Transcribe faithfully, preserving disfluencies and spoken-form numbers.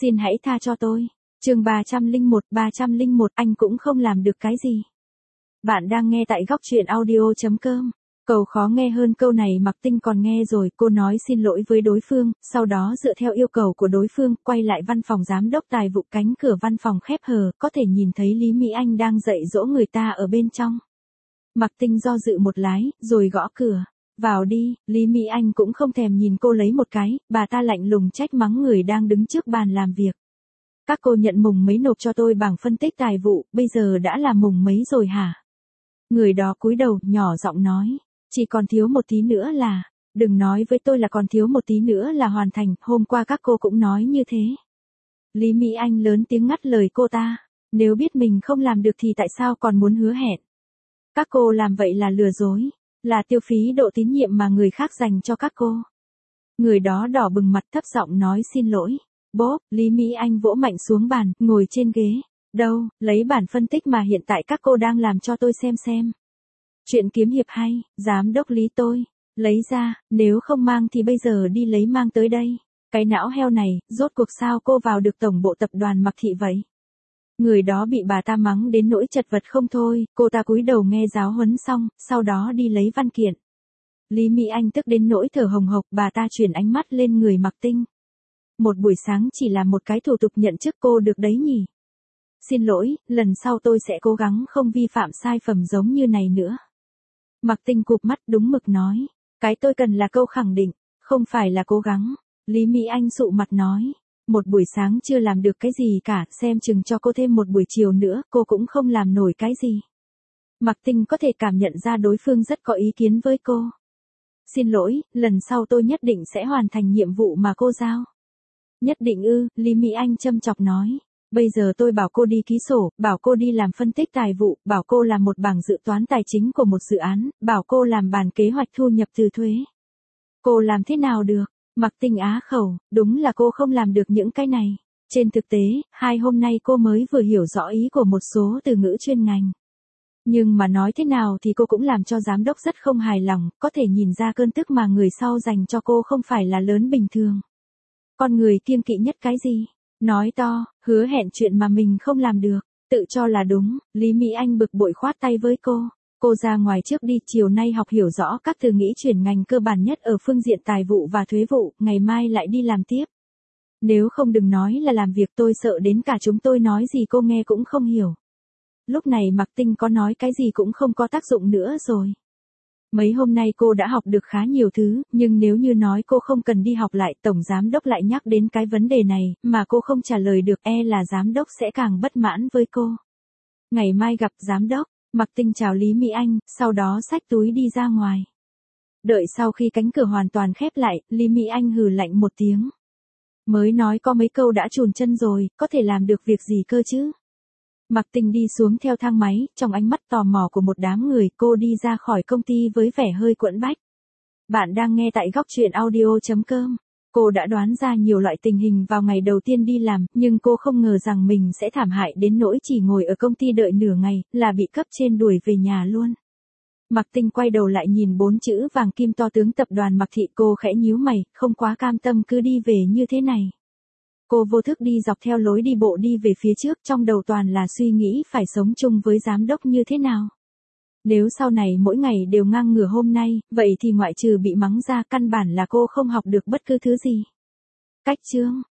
Xin hãy tha cho tôi. Chương ba trăm lẻ một, ba trăm lẻ một, anh cũng không làm được cái gì. Bạn đang nghe tại góc truyện audio chấm com. Câu khó nghe hơn câu này Mạc Tinh còn nghe rồi, cô nói xin lỗi với đối phương, sau đó dựa theo yêu cầu của đối phương, quay lại văn phòng giám đốc tài vụ, cánh cửa văn phòng khép hờ, có thể nhìn thấy Lý Mỹ Anh đang dạy dỗ người ta ở bên trong. Mạc Tinh do dự một lát, rồi gõ cửa. Vào đi. Lý Mỹ Anh cũng không thèm nhìn cô lấy một cái, bà ta lạnh lùng trách mắng người đang đứng trước bàn làm việc. Các cô nhận mùng mấy nộp cho tôi bảng phân tích tài vụ, bây giờ đã là mùng mấy rồi hả? Người đó cúi đầu, nhỏ giọng nói, chỉ còn thiếu một tí nữa là, đừng nói với tôi là còn thiếu một tí nữa là hoàn thành, hôm qua các cô cũng nói như thế. Lý Mỹ Anh lớn tiếng ngắt lời cô ta, nếu biết mình không làm được thì tại sao còn muốn hứa hẹn? Các cô làm vậy là lừa dối, là tiêu phí độ tín nhiệm mà người khác dành cho các cô. Người đó đỏ bừng mặt thấp giọng nói xin lỗi. Bốp, Lý Mỹ Anh vỗ mạnh xuống bàn, ngồi trên ghế. Đâu, lấy bản phân tích mà hiện tại các cô đang làm cho tôi xem xem. Chuyện kiếm hiệp hay, giám đốc Lý tôi. Lấy ra, nếu không mang thì bây giờ đi lấy mang tới đây. Cái não heo này, rốt cuộc sao cô vào được tổng bộ tập đoàn Mạc Thị vậy? Người đó bị bà ta mắng đến nỗi chật vật không thôi, cô ta cúi đầu nghe giáo huấn xong, sau đó đi lấy văn kiện. Lý Mỹ Anh tức đến nỗi thở hồng hộc, bà ta chuyển ánh mắt lên người Mạc Tinh. Một buổi sáng chỉ là một cái thủ tục nhận chức cô được đấy nhỉ? Xin lỗi, lần sau tôi sẽ cố gắng không vi phạm sai phẩm giống như này nữa. Mạc Tinh cụp mắt đúng mực nói, cái tôi cần là câu khẳng định, không phải là cố gắng. Lý Mỹ Anh sụ mặt nói, một buổi sáng chưa làm được cái gì cả, xem chừng cho cô thêm một buổi chiều nữa, cô cũng không làm nổi cái gì. Mạc Tinh có thể cảm nhận ra đối phương rất có ý kiến với cô. Xin lỗi, lần sau tôi nhất định sẽ hoàn thành nhiệm vụ mà cô giao. Nhất định ư, Lý Mỹ Anh châm chọc nói. Bây giờ tôi bảo cô đi ký sổ, bảo cô đi làm phân tích tài vụ, bảo cô làm một bảng dự toán tài chính của một dự án, bảo cô làm bản kế hoạch thu nhập từ thuế. Cô làm thế nào được? Mạc Tinh á khẩu, đúng là cô không làm được những cái này. Trên thực tế, hai hôm nay cô mới vừa hiểu rõ ý của một số từ ngữ chuyên ngành. Nhưng mà nói thế nào thì cô cũng làm cho giám đốc rất không hài lòng, có thể nhìn ra cơn tức mà người sau dành cho cô không phải là lớn bình thường. Con người kiêng kỵ nhất cái gì? Nói to, hứa hẹn chuyện mà mình không làm được, tự cho là đúng. Lý Mỹ Anh bực bội khoát tay với cô. Cô ra ngoài trước đi, chiều nay học hiểu rõ các từ nghĩ chuyển ngành cơ bản nhất ở phương diện tài vụ và thuế vụ, ngày mai lại đi làm tiếp. Nếu không đừng nói là làm việc, tôi sợ đến cả chúng tôi nói gì cô nghe cũng không hiểu. Lúc này Mạc Tinh có nói cái gì cũng không có tác dụng nữa rồi. Mấy hôm nay cô đã học được khá nhiều thứ, nhưng nếu như nói cô không cần đi học lại, tổng giám đốc lại nhắc đến cái vấn đề này, mà cô không trả lời được, e là giám đốc sẽ càng bất mãn với cô. Ngày mai gặp giám đốc. Mạc Tinh chào Lý Mỹ Anh, sau đó xách túi đi ra ngoài. Đợi sau khi cánh cửa hoàn toàn khép lại, Lý Mỹ Anh hừ lạnh một tiếng. Mới nói có mấy câu đã chùn chân rồi, có thể làm được việc gì cơ chứ? Mạc Tinh đi xuống theo thang máy, trong ánh mắt tò mò của một đám người, cô đi ra khỏi công ty với vẻ hơi quẫn bách. Bạn đang nghe tại góc truyện audio chấm com. Cô đã đoán ra nhiều loại tình hình vào ngày đầu tiên đi làm, nhưng cô không ngờ rằng mình sẽ thảm hại đến nỗi chỉ ngồi ở công ty đợi nửa ngày, là bị cấp trên đuổi về nhà luôn. Mạc Tinh quay đầu lại nhìn bốn chữ vàng kim to tướng tập đoàn Mạc Thị, cô khẽ nhíu mày, không quá cam tâm cứ đi về như thế này. Cô vô thức đi dọc theo lối đi bộ đi về phía trước, trong đầu toàn là suy nghĩ phải sống chung với giám đốc như thế nào. Nếu sau này mỗi ngày đều ngang ngửa hôm nay, vậy thì ngoại trừ bị mắng ra, căn bản là cô không học được bất cứ thứ gì. Cách chương